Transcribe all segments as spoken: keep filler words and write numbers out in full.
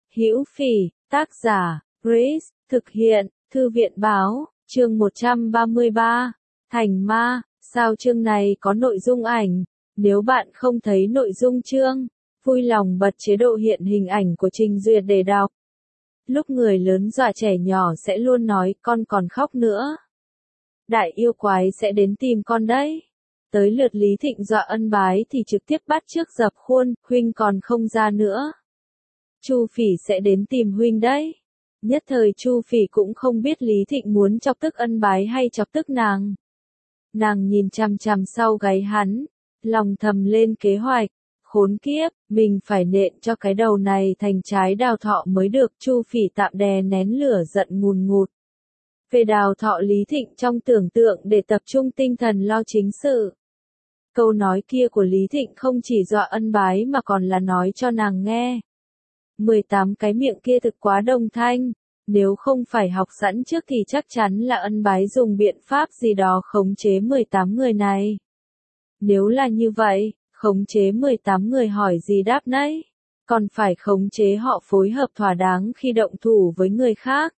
Hữu Phỉ, tác giả, Grace, thực hiện, Thư viện báo, chương một trăm ba mươi ba, Thành Ma, sao chương này có nội dung ảnh, nếu bạn không thấy nội dung chương, vui lòng bật chế độ hiện hình ảnh của trình duyệt để đọc. Lúc người lớn dọa trẻ nhỏ sẽ luôn nói con còn khóc nữa. Đại yêu quái sẽ đến tìm con đấy. Tới lượt Lý Thịnh dọa Ân Bái thì trực tiếp bắt trước dập khuôn, huynh còn không ra nữa. Chu Phỉ sẽ đến tìm huynh đấy. Nhất thời Chu Phỉ cũng không biết Lý Thịnh muốn chọc tức Ân Bái hay chọc tức nàng. Nàng nhìn chằm chằm sau gáy hắn, lòng thầm lên kế hoạch. Khốn kiếp, mình phải nện cho cái đầu này thành trái đào thọ mới được. Chu Phỉ tạm đè nén lửa giận ngùn ngụt. Về đào thọ Lý Thịnh trong tưởng tượng để tập trung tinh thần lo chính sự. Câu nói kia của Lý Thịnh không chỉ dọa Ân Bái mà còn là nói cho nàng nghe. mười tám cái miệng kia thực quá đồng thanh, nếu không phải học sẵn trước thì chắc chắn là Ân Bái dùng biện pháp gì đó khống chế mười tám người này. Nếu là như vậy, khống chế mười tám người hỏi gì đáp nấy, còn phải khống chế họ phối hợp thỏa đáng khi động thủ với người khác.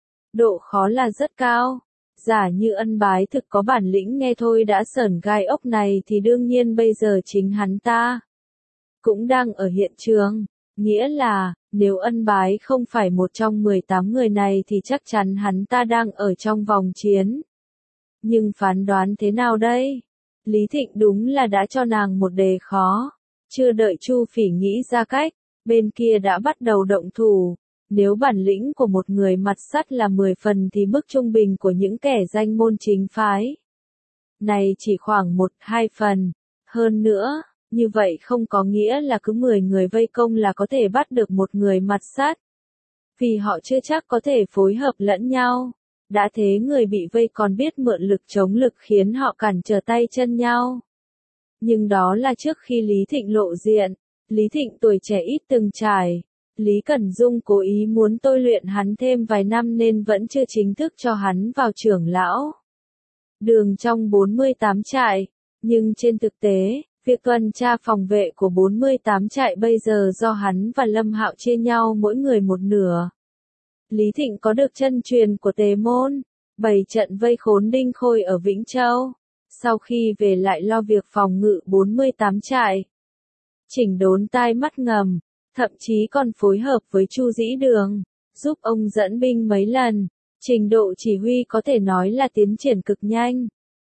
Độ khó là rất cao. Giả như Ân Bái thực có bản lĩnh nghe thôi đã sởn gai ốc này thì đương nhiên bây giờ chính hắn ta cũng đang ở hiện trường. Nghĩa là, nếu Ân Bái không phải một trong mười tám người này thì chắc chắn hắn ta đang ở trong vòng chiến. Nhưng phán đoán thế nào đây? Lý Thịnh đúng là đã cho nàng một đề khó. Chưa đợi Chu Phỉ nghĩ ra cách, bên kia đã bắt đầu động thủ. Nếu bản lĩnh của một người mặt sắt là mười phần thì mức trung bình của những kẻ danh môn chính phái này chỉ khoảng một hai phần. Hơn nữa, như vậy không có nghĩa là cứ mười người vây công là có thể bắt được một người mặt sắt. Vì họ chưa chắc có thể phối hợp lẫn nhau. Đã thế người bị vây còn biết mượn lực chống lực khiến họ cản trở tay chân nhau. Nhưng đó là trước khi Lý Thịnh lộ diện. Lý Thịnh tuổi trẻ ít từng trải. Lý Cẩn Dung cố ý muốn tôi luyện hắn thêm vài năm nên vẫn chưa chính thức cho hắn vào trưởng lão đường trong bốn mươi tám trại. Nhưng trên thực tế, việc tuần tra phòng vệ của bốn mươi tám trại bây giờ do hắn và Lâm Hạo chia nhau mỗi người một nửa. Lý Thịnh có được chân truyền của Tề Môn, bày trận vây khốn Đinh Khôi ở Vĩnh Châu. Sau khi về lại lo việc phòng ngự bốn mươi tám trại, chỉnh đốn tai mắt ngầm, thậm chí còn phối hợp với Chu Dĩ Đường, giúp ông dẫn binh mấy lần. Trình độ chỉ huy có thể nói là tiến triển cực nhanh.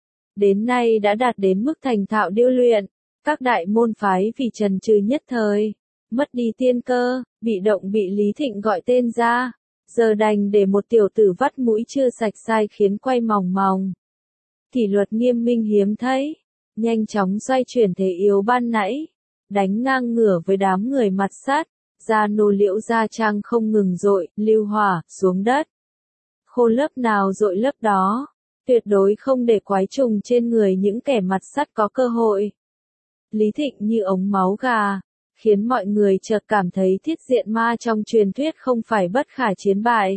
Đến nay đã đạt đến mức thành thạo điêu luyện. Các đại môn phái vì trần trừ nhất thời, mất đi tiên cơ, bị động bị Lý Thịnh gọi tên ra. Giờ đành để một tiểu tử vắt mũi chưa sạch sai khiến quay mòng mòng. Kỷ luật nghiêm minh hiếm thấy, nhanh chóng xoay chuyển thế yếu ban nãy, đánh ngang ngửa với đám người mặt sắt, ra nô liễu gia trang không ngừng dội, lưu hỏa, xuống đất. Khô lớp nào dội lớp đó, tuyệt đối không để quái trùng trên người những kẻ mặt sắt có cơ hội. Lý Thịnh như ống máu gà, khiến mọi người chợt cảm thấy thiết diện ma trong truyền thuyết không phải bất khả chiến bại.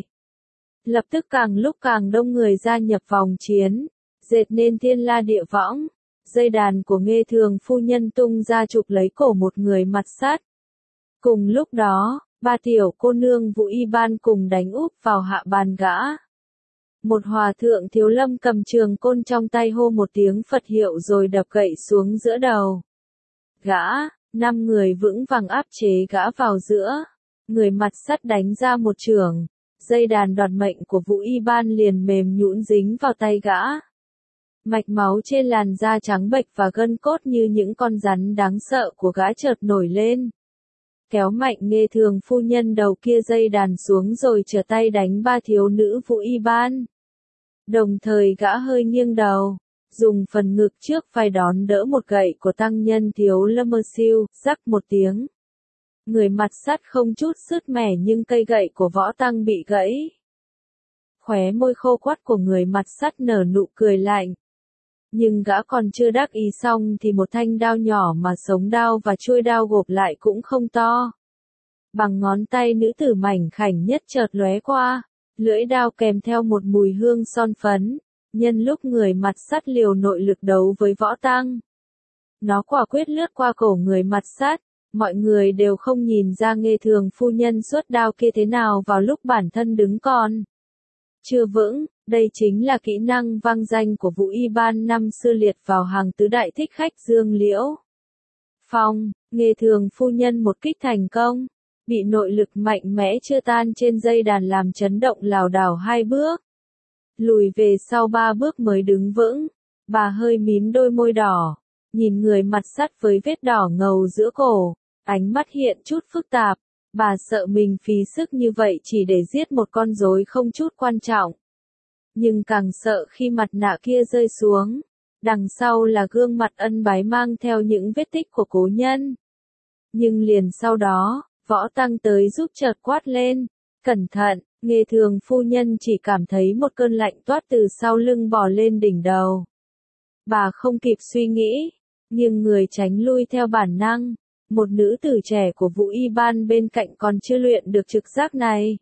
Lập tức càng lúc càng đông người gia nhập vòng chiến, dệt nên thiên la địa võng. Dây đàn của Nghê Thường phu nhân tung ra chụp lấy cổ một người mặt sắt. Cùng lúc đó, ba tiểu cô nương Vũ Y Ban cùng đánh úp vào hạ bàn gã. Một hòa thượng thiếu lâm cầm trường côn trong tay hô một tiếng Phật hiệu rồi đập gậy xuống giữa đầu gã. Năm người vững vàng áp chế gã vào giữa. Người mặt sắt đánh ra một chưởng. Dây đàn đoạt mệnh của Vũ Y Ban liền mềm nhũn dính vào tay gã. Mạch máu trên làn da trắng bệch và gân cốt như những con rắn đáng sợ của gã chợt nổi lên. Kéo mạnh Nghê Thường phu nhân đầu kia dây đàn xuống rồi trở tay đánh ba thiếu nữ Vũ Y Ban. Đồng thời gã hơi nghiêng đầu, dùng phần ngực trước vai đón đỡ một gậy của tăng nhân Thiếu Lâm Mơ Siêu, rắc một tiếng. Người mặt sắt không chút sứt mẻ nhưng cây gậy của võ tăng bị gãy. Khóe môi khô quắt của người mặt sắt nở nụ cười lạnh. Nhưng gã còn chưa đắc ý xong thì một thanh đao nhỏ mà sống đao và chuôi đao gộp lại cũng không to. Bằng ngón tay nữ tử mảnh khảnh nhất chợt lóe qua, lưỡi đao kèm theo một mùi hương son phấn, nhân lúc người mặt sắt liều nội lực đấu với võ tăng. Nó quả quyết lướt qua cổ người mặt sắt, mọi người đều không nhìn ra Nghê Thường phu nhân xuất đao kia thế nào vào lúc bản thân đứng còn chưa vững, đây chính là kỹ năng vang danh của Vũ Y Ban năm xưa liệt vào hàng tứ đại thích khách Dương Liễu Phong. Nghê Thường phu nhân một kích thành công, bị nội lực mạnh mẽ chưa tan trên dây đàn làm chấn động lảo đảo hai bước, lùi về sau ba bước mới đứng vững. Bà hơi mím đôi môi đỏ, nhìn người mặt sắt với vết đỏ ngầu giữa cổ, ánh mắt hiện chút phức tạp. Bà sợ mình phí sức như vậy chỉ để giết một con rối không chút quan trọng. Nhưng càng sợ khi mặt nạ kia rơi xuống, đằng sau là gương mặt ân bái mang theo những vết tích của cố nhân. Nhưng liền sau đó, Võ Tăng tới giúp chợt quát lên, cẩn thận. Nghê Thường phu nhân chỉ cảm thấy một cơn lạnh toát từ sau lưng bò lên đỉnh đầu. Bà không kịp suy nghĩ, nhưng người tránh lui theo bản năng. Một nữ tử trẻ của Vũ Y Ban bên cạnh còn chưa luyện được trực giác này.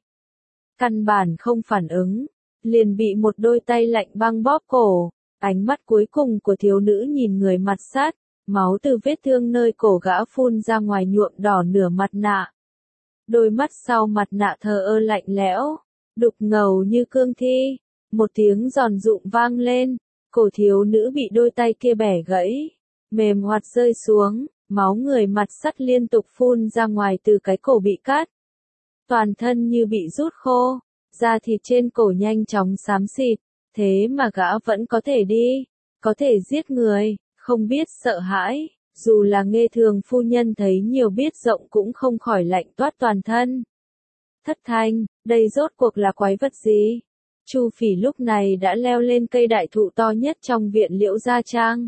Căn bản không phản ứng, liền bị một đôi tay lạnh băng bóp cổ. Ánh mắt cuối cùng của thiếu nữ nhìn người mặt sát, máu từ vết thương nơi cổ gã phun ra ngoài nhuộm đỏ nửa mặt nạ. Đôi mắt sau mặt nạ thờ ơ lạnh lẽo, đục ngầu như cương thi. Một tiếng giòn rụng vang lên, cổ thiếu nữ bị đôi tay kia bẻ gãy, mềm hoạt rơi xuống, máu người mặt sắt liên tục phun ra ngoài từ cái cổ bị cắt. Toàn thân như bị rút khô, da thịt trên cổ nhanh chóng xám xịt, thế mà gã vẫn có thể đi, có thể giết người, không biết sợ hãi. Dù là Nghê Thường phu nhân thấy nhiều biết rộng cũng không khỏi lạnh toát toàn thân. Thất Thanh, đây rốt cuộc là quái vật gì? Chu Phỉ lúc này đã leo lên cây đại thụ to nhất trong viện Liễu Gia Trang.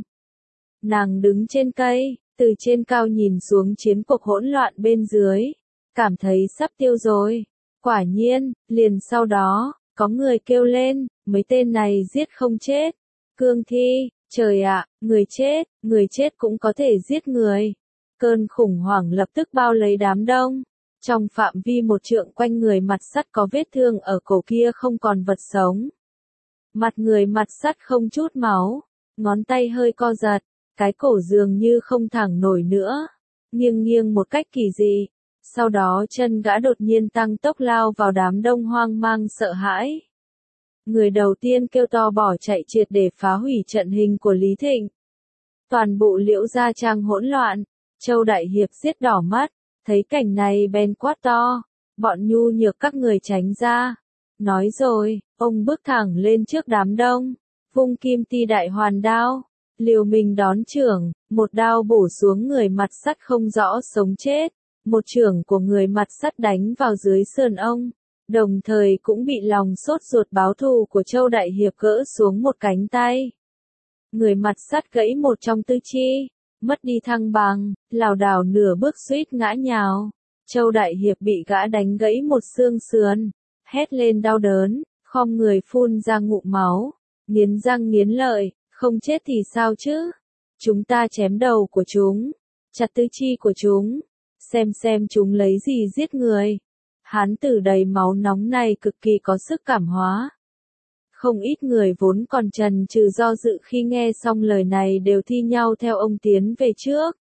Nàng đứng trên cây, từ trên cao nhìn xuống chiến cuộc hỗn loạn bên dưới, cảm thấy sắp tiêu rồi. Quả nhiên, liền sau đó, có người kêu lên, mấy tên này giết không chết. Cương thi, trời ạ, người chết, người chết cũng có thể giết người. Cơn khủng hoảng lập tức bao lấy đám đông. Trong phạm vi một trượng quanh người mặt sắt có vết thương ở cổ kia không còn vật sống. Mặt người mặt sắt không chút máu, ngón tay hơi co giật, cái cổ dường như không thẳng nổi nữa, nghiêng nghiêng một cách kỳ dị. Sau đó chân gã đột nhiên tăng tốc lao vào đám đông hoang mang sợ hãi. Người đầu tiên kêu to bỏ chạy triệt để phá hủy trận hình của Lý Thịnh. Toàn bộ Liễu Gia Trang hỗn loạn, Châu Đại Hiệp giết đỏ mắt, thấy cảnh này bèn quát to, bọn nhu nhược các người tránh ra. Nói rồi, ông bước thẳng lên trước đám đông, vung kim ti đại hoàn đao, liều mình đón chưởng, một đao bổ xuống người mặt sắt không rõ sống chết, một chưởng của người mặt sắt đánh vào dưới sườn ông, đồng thời cũng bị lòng sốt ruột báo thù của Châu Đại Hiệp gỡ xuống một cánh tay. Người mặt sắt gãy một trong tứ chi, mất đi thăng bằng, lảo đảo nửa bước suýt ngã nhào. Châu Đại Hiệp bị gã đánh gãy một xương sườn, hét lên đau đớn, khom người phun ra ngụm máu, nghiến răng nghiến lợi, không chết thì sao chứ? Chúng ta chém đầu của chúng, chặt tứ chi của chúng, xem xem chúng lấy gì giết người. Hán tử đầy máu nóng này cực kỳ có sức cảm hóa. Không ít người vốn còn chần chừ do dự khi nghe xong lời này đều thi nhau theo ông tiến về trước.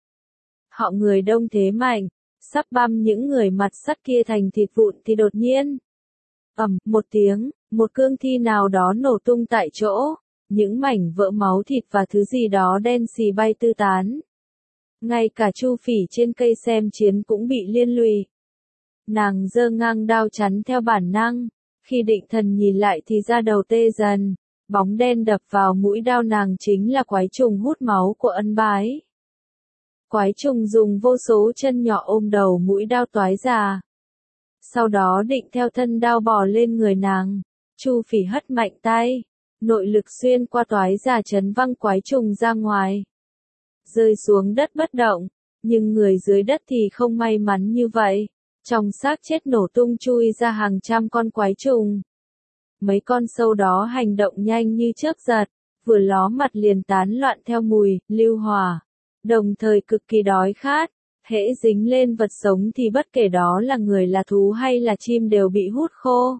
Họ người đông thế mạnh, sắp băm những người mặt sắt kia thành thịt vụn thì đột nhiên. Ầm, một tiếng, một cương thi nào đó nổ tung tại chỗ, những mảnh vỡ máu thịt và thứ gì đó đen xì bay tứ tán. Ngay cả Chu Phỉ trên cây xem chiến cũng bị liên lụy. Nàng giơ ngang đao chắn theo bản năng, khi định thần nhìn lại thì da đầu tê dần, bóng đen đập vào mũi đao nàng chính là quái trùng hút máu của ân bái. Quái trùng dùng vô số chân nhỏ ôm đầu mũi đao toái ra. Sau đó định theo thân đao bò lên người nàng, Chu Phỉ hất mạnh tay, nội lực xuyên qua toái ra chấn văng quái trùng ra ngoài. Rơi xuống đất bất động, nhưng người dưới đất thì không may mắn như vậy. Trong xác chết nổ tung chui ra hàng trăm con quái trùng. Mấy con sâu đó hành động nhanh như chớp giật, vừa ló mặt liền tán loạn theo mùi, lưu hỏa. Đồng thời cực kỳ đói khát, hễ dính lên vật sống thì bất kể đó là người là thú hay là chim đều bị hút khô.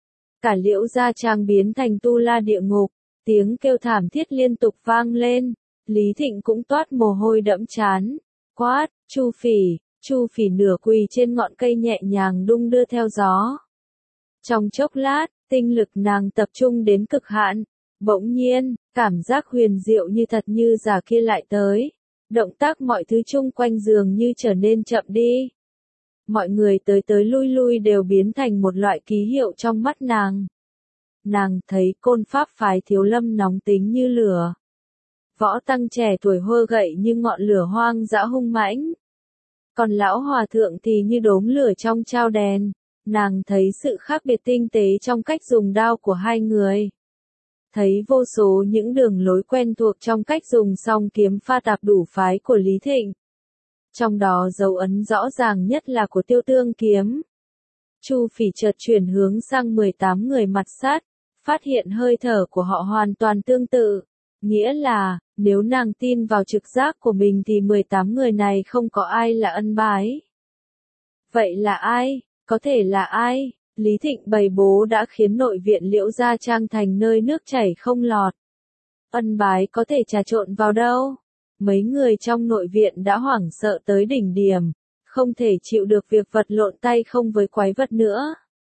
Cả Liễu Gia Trang biến thành tu la địa ngục, tiếng kêu thảm thiết liên tục vang lên. Lý Thịnh cũng toát mồ hôi đẫm trán, quát, Chu Phỉ, Chu Phỉ nửa quỳ trên ngọn cây nhẹ nhàng đung đưa theo gió. Trong chốc lát, tinh lực nàng tập trung đến cực hạn. Bỗng nhiên, cảm giác huyền diệu như thật như giả kia lại tới. Động tác mọi thứ chung quanh dường như trở nên chậm đi. Mọi người tới tới lui lui đều biến thành một loại ký hiệu trong mắt nàng. Nàng thấy côn pháp phái Thiếu Lâm nóng tính như lửa. Võ tăng trẻ tuổi hơ gậy như ngọn lửa hoang dã hung mãnh. Còn lão hòa thượng thì như đốm lửa trong chao đèn. Nàng thấy sự khác biệt tinh tế trong cách dùng đao của hai người. Thấy vô số những đường lối quen thuộc trong cách dùng song kiếm pha tạp đủ phái của Lý Thịnh. Trong đó dấu ấn rõ ràng nhất là của Tiêu Tương kiếm. Chu Phỉ chợt chuyển hướng sang mười tám người mặt sát, phát hiện hơi thở của họ hoàn toàn tương tự. Nghĩa là, nếu nàng tin vào trực giác của mình thì mười tám người này không có ai là ân bái. Vậy là ai? Có thể là ai? Lý Thịnh bày bố đã khiến nội viện Liễu Gia Trang thành nơi nước chảy không lọt. Ân bái có thể trà trộn vào đâu? Mấy người trong nội viện đã hoảng sợ tới đỉnh điểm, không thể chịu được việc vật lộn tay không với quái vật nữa.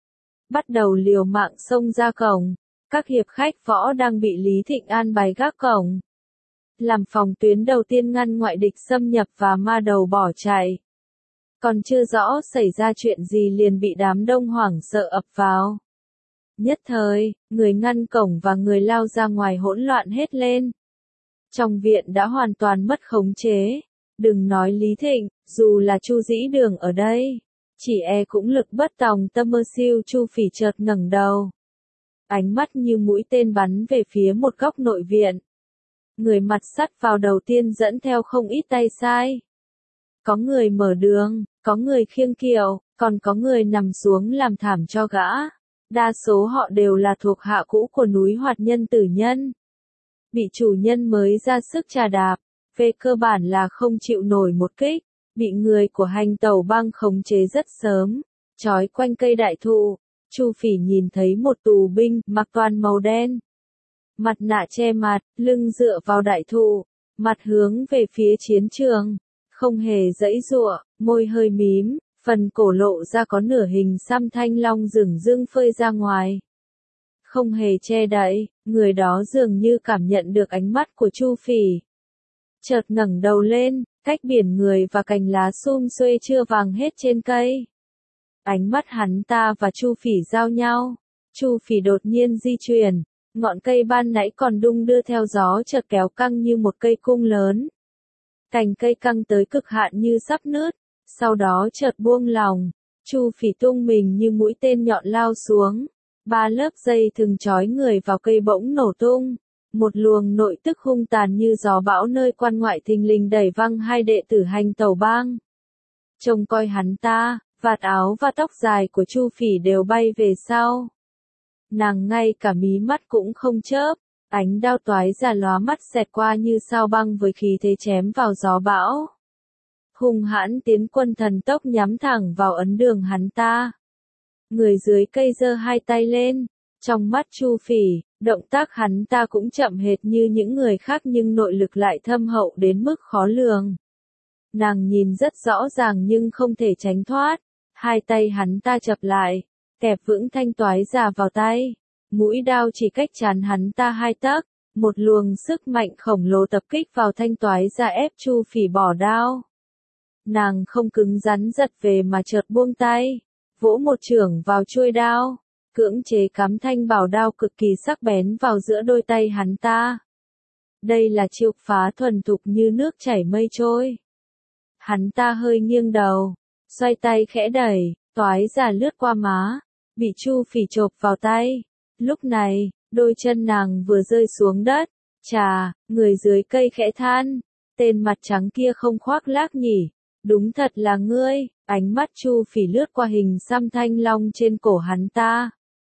Bắt đầu liều mạng xông ra cổng, các hiệp khách võ đang bị Lý Thịnh an bài gác cổng. Làm phòng tuyến đầu tiên ngăn ngoại địch xâm nhập và ma đầu bỏ chạy. Còn chưa rõ xảy ra chuyện gì liền bị đám đông hoảng sợ ập vào. Nhất thời, người ngăn cổng và người lao ra ngoài hỗn loạn hết lên. Trong viện đã hoàn toàn mất khống chế. Đừng nói Lý Thịnh, dù là Chu Dĩ Đường ở đây, chỉ e cũng lực bất tòng tâm mơ siêu. Chu Phỉ chợt ngẩng đầu. Ánh mắt như mũi tên bắn về phía một góc nội viện. Người mặt sắt vào đầu tiên dẫn theo không ít tay sai. Có người mở đường, có người khiêng kiệu, còn có người nằm xuống làm thảm cho gã. Đa số họ đều là thuộc hạ cũ của núi Hoạt Nhân Tử Nhân. Bị chủ nhân mới ra sức trà đạp, về cơ bản là không chịu nổi một kích, bị người của Hành Tẩu Bang khống chế rất sớm, trói quanh cây đại thụ. Chu Phỉ nhìn thấy một tù binh mặc toàn màu đen, mặt nạ che mặt, lưng dựa vào đại thụ, mặt hướng về phía chiến trường, không hề giãy giụa, môi hơi mím, phần cổ lộ ra có nửa hình xăm thanh long dửng dưng phơi ra ngoài. Không hề che đậy, người đó dường như cảm nhận được ánh mắt của Chu Phỉ. Chợt ngẩng đầu lên, cách biển người và cành lá sum xuê chưa vàng hết trên cây. Ánh mắt hắn ta và Chu Phỉ giao nhau. Chu Phỉ đột nhiên di chuyển, ngọn cây ban nãy còn đung đưa theo gió chợt kéo căng như một cây cung lớn. Cành cây căng tới cực hạn như sắp nứt, sau đó chợt buông lỏng. Chu Phỉ tung mình như mũi tên nhọn lao xuống. Ba lớp dây thừng trói người vào cây bỗng nổ tung. Một luồng nội tức hung tàn như gió bão nơi quan ngoại thình lình đẩy văng hai đệ tử Hành Tẩu Bang. Trông coi hắn ta, vạt áo và tóc dài của Chu Phỉ đều bay về sau. Nàng ngay cả mí mắt cũng không chớp, ánh đao toái ra lóa mắt xẹt qua như sao băng với khí thế chém vào gió bão. Hung hãn tiến quân thần tốc nhắm thẳng vào ấn đường hắn ta. Người dưới cây giơ hai tay lên, trong mắt Chu Phỉ, động tác hắn ta cũng chậm hệt như những người khác nhưng nội lực lại thâm hậu đến mức khó lường. Nàng nhìn rất rõ ràng nhưng không thể tránh thoát, hai tay hắn ta chập lại, kẹp vững thanh toái già vào tay, mũi đao chỉ cách trán hắn ta hai tấc, một luồng sức mạnh khổng lồ tập kích vào thanh toái già ép Chu Phỉ bỏ đao. Nàng không cứng rắn giật về mà chợt buông tay, vỗ một chưởng vào chuôi đao, cưỡng chế cắm thanh bảo đao cực kỳ sắc bén vào giữa đôi tay hắn ta. Đây là chiêu phá thuần thục như nước chảy mây trôi. Hắn ta hơi nghiêng đầu, xoay tay khẽ đẩy, toái già lướt qua má, bị Chu Phỉ chộp vào tay. Lúc này, đôi chân nàng vừa rơi xuống đất, chà, người dưới cây khẽ than, tên mặt trắng kia không khoác lác nhỉ, đúng thật là ngươi. Ánh mắt Chu Phỉ lướt qua hình xăm thanh long trên cổ hắn ta.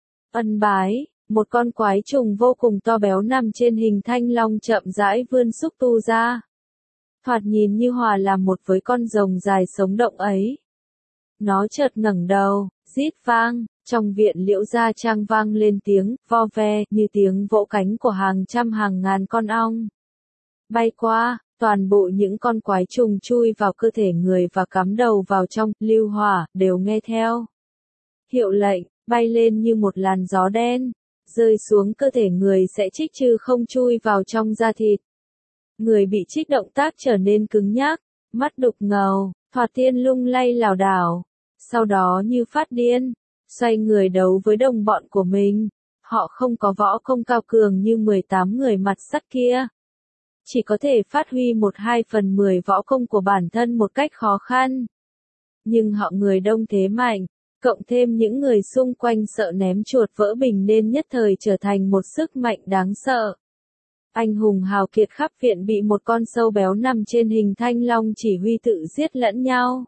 Ân bái, một con quái trùng vô cùng to béo nằm trên hình thanh long chậm rãi vươn xúc tu ra. Thoạt nhìn như hòa làm một với con rồng dài sống động ấy. Nó chợt ngẩng đầu, rít vang, trong viện Liễu Gia Trang vang lên tiếng vo ve như tiếng vỗ cánh của hàng trăm hàng ngàn con ong. Bay qua, Toàn bộ những con quái trùng chui vào cơ thể người và cắm đầu vào trong lưu hỏa đều nghe theo hiệu lệnh, bay lên như một làn gió đen, rơi xuống cơ thể người sẽ trích chứ không chui vào trong da thịt. Người bị trích động tác trở nên cứng nhắc, mắt đục ngầu, Thoạt Thiên lung lay lảo đảo, sau đó như phát điên, xoay người đấu với đồng bọn của mình. Họ không có võ công cao cường như mười tám người mặt sắt kia. Chỉ có thể phát huy một hai phần mười võ công của bản thân một cách khó khăn. Nhưng họ người đông thế mạnh, cộng thêm những người xung quanh sợ ném chuột vỡ bình nên nhất thời trở thành một sức mạnh đáng sợ. Anh hùng hào kiệt khắp viện bị một con sâu béo nằm trên hình thanh long chỉ huy tự giết lẫn nhau.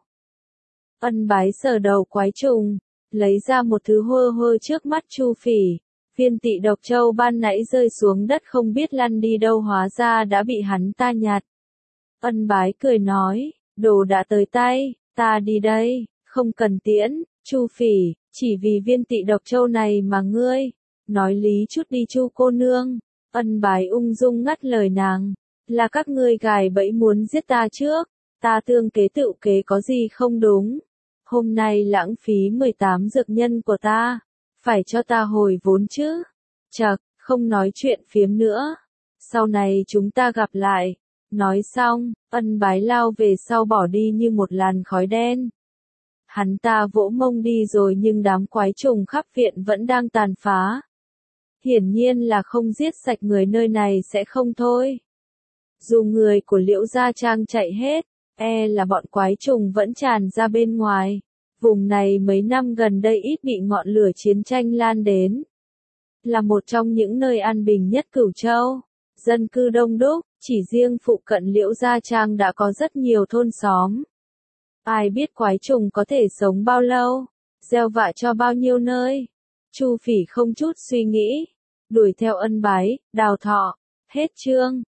Ân Bái sờ đầu quái trùng, lấy ra một thứ hơ hơ trước mắt Chu Phỉ. Viên tị độc châu ban nãy rơi xuống đất không biết lăn đi đâu hóa ra đã bị hắn ta nhặt. Ân Bái cười nói, đồ đã tới tay, ta đi đây, không cần tiễn. Chu Phỉ, chỉ vì viên tị độc châu này mà ngươi, nói lý chút đi Chu cô nương. Ân Bái ung dung ngắt lời nàng, là các ngươi gài bẫy muốn giết ta trước, ta tương kế tự kế có gì không đúng. Hôm nay lãng phí mười tám dược nhân của ta, phải cho ta hồi vốn chứ. Chậc, không nói chuyện phiếm nữa, sau này chúng ta gặp lại. Nói xong, Ân Bái lao về sau bỏ đi như một làn khói đen. Hắn ta vỗ mông đi rồi nhưng đám quái trùng khắp viện vẫn đang tàn phá. Hiển nhiên là không giết sạch người nơi này sẽ không thôi. Dù người của Liễu Gia Trang chạy hết, e là bọn quái trùng vẫn tràn ra bên ngoài. Vùng này mấy năm gần đây ít bị ngọn lửa chiến tranh lan đến. Là một trong những nơi an bình nhất Cửu Châu. Dân cư đông đúc, chỉ riêng phụ cận Liễu Gia Trang đã có rất nhiều thôn xóm. Ai biết quái trùng có thể sống bao lâu, gieo vạ cho bao nhiêu nơi. Chu Phỉ không chút suy nghĩ, đuổi theo Ân Bái, đào thọ. Hết chương.